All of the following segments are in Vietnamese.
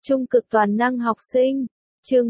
Trung cực toàn năng học sinh. Chương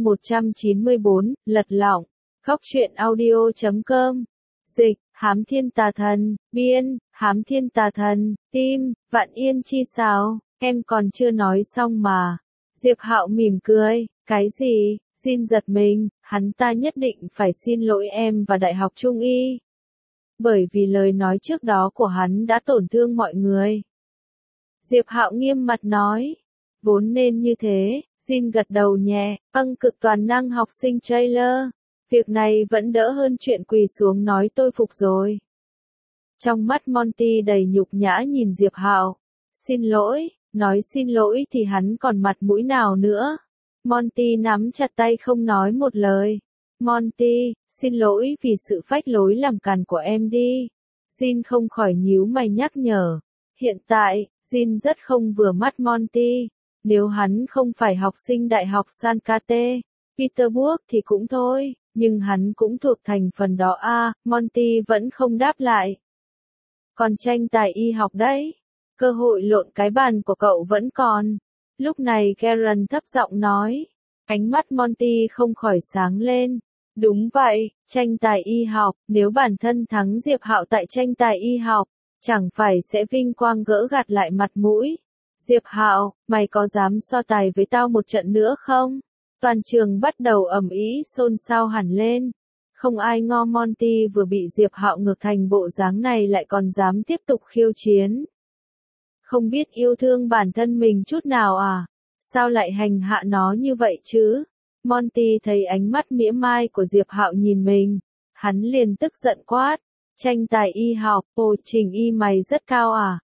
194, lật lọng. Góc truyện audio.com. Dịch, Hám Thiên Tà Thần. Biên, Hám Thiên Tà Thần. Tim, Vạn Yên Chi sao, em còn chưa nói xong mà. Diệp Hạo mỉm cười, cái gì? Jin giật mình, hắn ta nhất định phải xin lỗi em và Đại học Trung Y. Bởi vì lời nói trước đó của hắn đã tổn thương mọi người. Diệp Hạo nghiêm mặt nói. Vốn nên như thế, Jin gật đầu nhẹ, cực toàn năng học sinh trailer. Việc này vẫn đỡ hơn chuyện quỳ xuống nói tôi phục rồi. Trong mắt Monty đầy nhục nhã nhìn Diệp Hạo. Xin lỗi, nói xin lỗi thì hắn còn mặt mũi nào nữa. Monty nắm chặt tay không nói một lời. Monty, xin lỗi vì sự phách lối làm càn của em đi. Jin không khỏi nhíu mày nhắc nhở. Hiện tại, Jin rất không vừa mắt Monty. Nếu hắn không phải học sinh Đại học Sankate, Peterburg thì cũng thôi, nhưng hắn cũng thuộc thành phần đó à, Monty vẫn không đáp lại. Còn tranh tài y học đấy, cơ hội lộn cái bàn của cậu vẫn còn. Lúc này Karen thấp giọng nói, ánh mắt Monty không khỏi sáng lên. Đúng vậy, tranh tài y học, nếu bản thân thắng Diệp Hạo tại tranh tài y học, chẳng phải sẽ vinh quang gỡ gạt lại mặt mũi. Diệp Hạo, mày có dám so tài với tao một trận nữa không? Toàn trường bắt đầu ầm ĩ xôn xao hẳn lên. Không ai ngo Monty vừa bị Diệp Hạo ngược thành bộ dáng này lại còn dám tiếp tục khiêu chiến. Không biết yêu thương bản thân mình chút nào à? Sao lại hành hạ nó như vậy chứ? Monty thấy ánh mắt mỉa mai của Diệp Hạo nhìn mình, hắn liền tức giận quát. Tranh tài y học, ồ trình y mày rất cao à?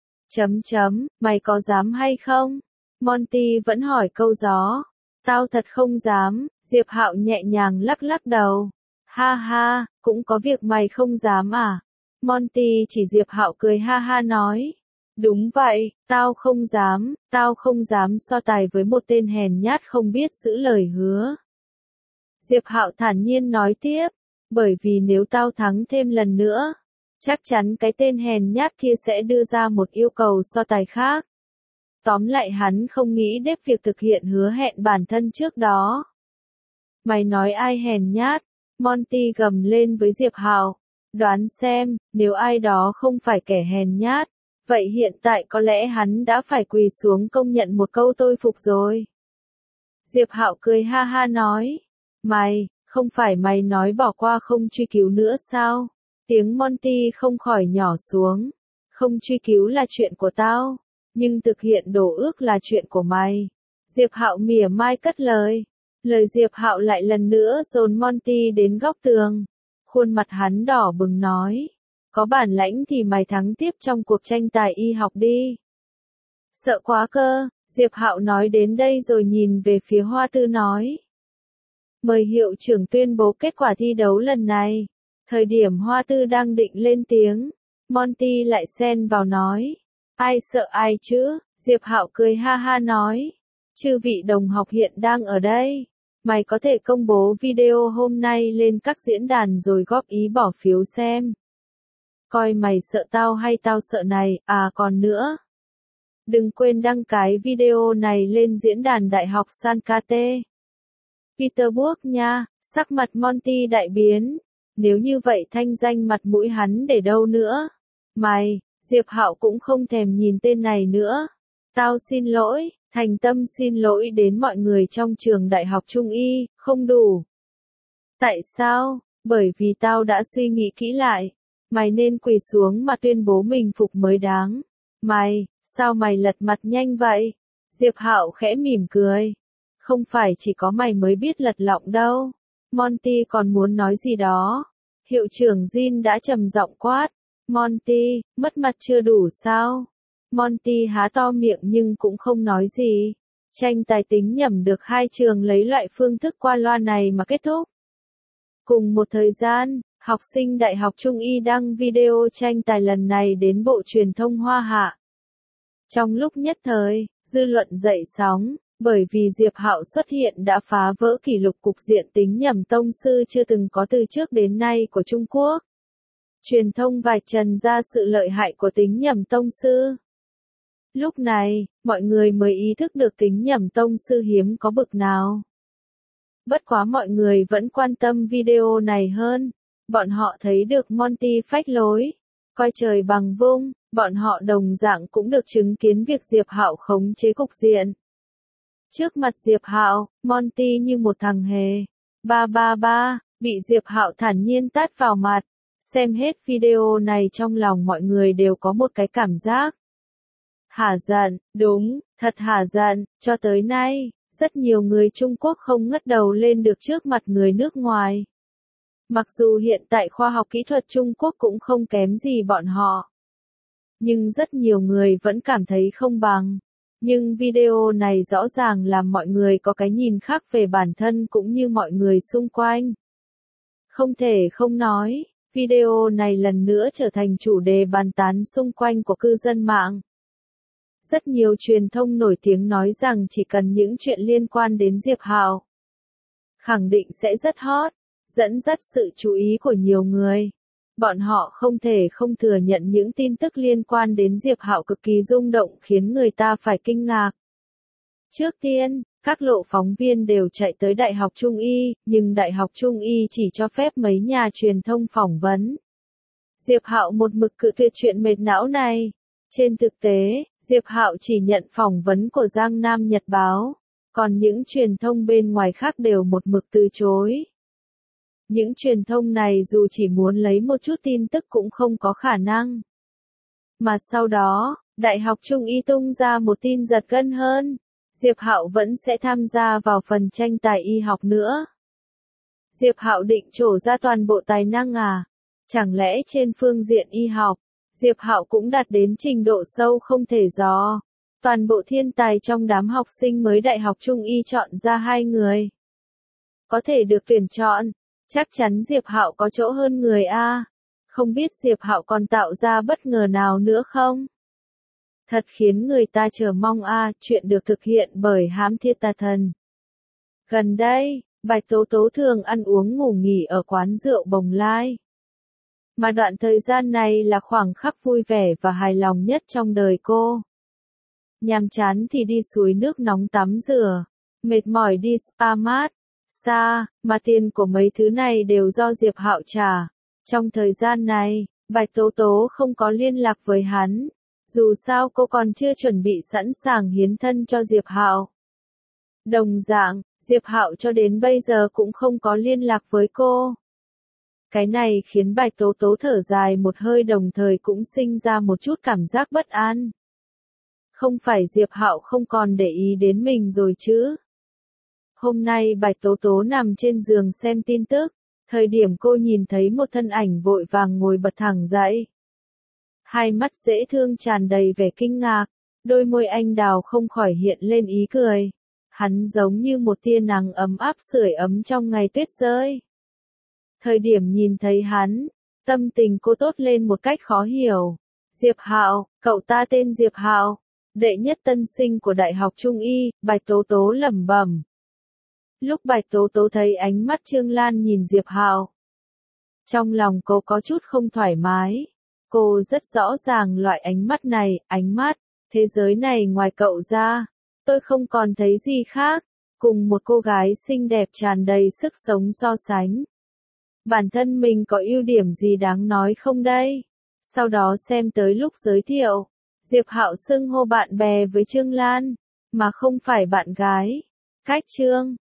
Mày có dám hay không? Monty vẫn hỏi câu gió. Tao thật không dám, Diệp Hạo nhẹ nhàng lắc lắc đầu. Ha ha, cũng có việc mày không dám à? Monty chỉ Diệp Hạo cười ha ha nói. Đúng vậy, tao không dám so tài với một tên hèn nhát không biết giữ lời hứa. Diệp Hạo thản nhiên nói tiếp, bởi vì nếu tao thắng thêm lần nữa, chắc chắn cái tên hèn nhát kia sẽ đưa ra một yêu cầu so tài khác. Tóm lại hắn không nghĩ đến việc thực hiện hứa hẹn bản thân trước đó. Mày nói ai hèn nhát? Monty gầm lên với Diệp Hạo. Đoán xem, nếu ai đó không phải kẻ hèn nhát, vậy hiện tại có lẽ hắn đã phải quỳ xuống công nhận một câu tôi phục rồi. Diệp Hạo cười ha ha nói. Không phải mày nói bỏ qua không truy cứu nữa sao? Tiếng Monty không khỏi nhỏ xuống. Không truy cứu là chuyện của tao, nhưng thực hiện đổ ước là chuyện của mày. Diệp Hạo mỉa mai cất lời. Lời Diệp Hạo lại lần nữa dồn Monty đến góc tường. Khuôn mặt hắn đỏ bừng nói. Có bản lãnh thì mày thắng tiếp trong cuộc tranh tài y học đi. Sợ quá cơ, Diệp Hạo nói đến đây rồi nhìn về phía Hoa Tư nói. Mời hiệu trưởng tuyên bố kết quả thi đấu lần này. Thời điểm Hoa Tư đang định lên tiếng, Monty lại xen vào nói. Ai sợ ai chứ? Diệp Hạo cười ha ha nói. Chư vị đồng học hiện đang ở đây. Mày có thể công bố video hôm nay lên các diễn đàn rồi góp ý bỏ phiếu xem. Coi mày sợ tao hay tao sợ này, à còn nữa. Đừng quên đăng cái video này lên diễn đàn Đại học Sankate Peterburg nha, sắc mặt Monty đại biến. Nếu như vậy thanh danh mặt mũi hắn để đâu nữa? Diệp Hạo cũng không thèm nhìn tên này nữa. Tao xin lỗi, thành tâm xin lỗi đến mọi người trong trường Đại học Trung Y, không đủ. Tại sao? Bởi vì tao đã suy nghĩ kỹ lại. Mày nên quỳ xuống mà tuyên bố mình phục mới đáng. Sao mày lật mặt nhanh vậy? Diệp Hạo khẽ mỉm cười. Không phải chỉ có mày mới biết lật lọng đâu. Monty còn muốn nói gì đó. Hiệu trưởng Jin đã trầm giọng quát. Monty, mất mặt chưa đủ sao? Monty há to miệng nhưng cũng không nói gì. Tranh tài tính nhẩm được hai trường lấy loại phương thức qua loa này mà kết thúc. Cùng một thời gian, học sinh Đại học Trung Y đăng video tranh tài lần này đến Bộ Truyền thông Hoa Hạ. Trong lúc nhất thời, dư luận dậy sóng, bởi vì Diệp Hạo xuất hiện đã phá vỡ kỷ lục cục diện tính nhẩm tông sư chưa từng có từ trước đến nay của Trung Quốc. Truyền thông vạch trần ra sự lợi hại của tính nhẩm tông sư. Lúc này, mọi người mới ý thức được tính Nhậm tông sư hiếm có bực nào. Bất quá mọi người vẫn quan tâm video này hơn. Bọn họ thấy được Monty phách lối, coi trời bằng vung, bọn họ đồng dạng cũng được chứng kiến việc Diệp Hạo khống chế cục diện. Trước mặt Diệp Hạo, Monty như một thằng hề. Ba, bị Diệp Hạo thản nhiên tát vào mặt. Xem hết video này trong lòng mọi người đều có một cái cảm giác hả giận, đúng, thật hả giận, cho tới nay, rất nhiều người Trung Quốc không ngất đầu lên được trước mặt người nước ngoài. Mặc dù hiện tại khoa học kỹ thuật Trung Quốc cũng không kém gì bọn họ. Nhưng rất nhiều người vẫn cảm thấy không bằng. Nhưng video này rõ ràng làm mọi người có cái nhìn khác về bản thân cũng như mọi người xung quanh. Không thể không nói, video này lần nữa trở thành chủ đề bàn tán xung quanh của cư dân mạng. Rất nhiều truyền thông nổi tiếng nói rằng chỉ cần những chuyện liên quan đến Diệp Hạo, khẳng định sẽ rất hot, dẫn dắt sự chú ý của nhiều người. Bọn họ không thể không thừa nhận những tin tức liên quan đến Diệp Hạo cực kỳ rung động khiến người ta phải kinh ngạc. Trước tiên, các lộ phóng viên đều chạy tới Đại học Trung Y, nhưng Đại học Trung Y chỉ cho phép mấy nhà truyền thông phỏng vấn. Diệp Hạo một mực cự tuyệt chuyện mệt não này. Trên thực tế, Diệp Hạo chỉ nhận phỏng vấn của Giang Nam Nhật Báo, còn những truyền thông bên ngoài khác đều một mực từ chối. Những truyền thông này dù chỉ muốn lấy một chút tin tức cũng không có khả năng. Mà sau đó, Đại học Trung Y tung ra một tin giật gân hơn. Diệp Hạo vẫn sẽ tham gia vào phần tranh tài y học nữa. Diệp Hạo định trổ ra toàn bộ tài năng à? Chẳng lẽ trên phương diện y học, Diệp Hạo cũng đạt đến trình độ sâu không thể dò. Toàn bộ thiên tài trong đám học sinh mới Đại học Trung Y chọn ra 2 người. Có thể được tuyển chọn, chắc chắn Diệp Hạo có chỗ hơn người a. Không biết Diệp Hạo còn tạo ra bất ngờ nào nữa không? Thật khiến người ta chờ mong a, chuyện được thực hiện bởi Hám Thiên Tà Thần. Gần đây, Bạch Tố Tố thường ăn uống ngủ nghỉ ở quán rượu Bồng Lai. Mà đoạn thời gian này là khoảng khắc vui vẻ và hài lòng nhất trong đời cô. Nhàm chán thì đi suối nước nóng tắm rửa, mệt mỏi đi spa mát, xa, mà tiền của mấy thứ này đều do Diệp Hạo trả. Trong thời gian này, Bạch Tố Tố không có liên lạc với hắn. Dù sao cô còn chưa chuẩn bị sẵn sàng hiến thân cho Diệp Hạo. Đồng dạng, Diệp Hạo cho đến bây giờ cũng không có liên lạc với cô. Cái này khiến Bạch Tố Tố thở dài một hơi đồng thời cũng sinh ra một chút cảm giác bất an. Không phải Diệp Hạo không còn để ý đến mình rồi chứ? Hôm nay Bạch Tố Tố nằm trên giường xem tin tức, thời điểm cô nhìn thấy một thân ảnh vội vàng ngồi bật thẳng dậy. Hai mắt dễ thương tràn đầy vẻ kinh ngạc, đôi môi anh đào không khỏi hiện lên ý cười. Hắn giống như một tia nắng ấm áp sưởi ấm trong ngày tuyết rơi. Thời điểm nhìn thấy hắn, tâm tình cô tốt lên một cách khó hiểu. Diệp Hạo, cậu ta tên Diệp Hạo, đệ nhất tân sinh của Đại học Trung Y, Bạch Tố Tố lẩm bẩm. Lúc Bạch Tố Tố thấy ánh mắt Trương Lan nhìn Diệp Hạo, trong lòng cô có chút không thoải mái. Cô rất rõ ràng loại ánh mắt này, ánh mắt, thế giới này ngoài cậu ra, tôi không còn thấy gì khác, cùng một cô gái xinh đẹp tràn đầy sức sống so sánh. Bản thân mình có ưu điểm gì đáng nói không đây? Sau đó xem tới lúc giới thiệu, Diệp Hạo xưng hô bạn bè với Trương Lan, mà không phải bạn gái. Cách Trương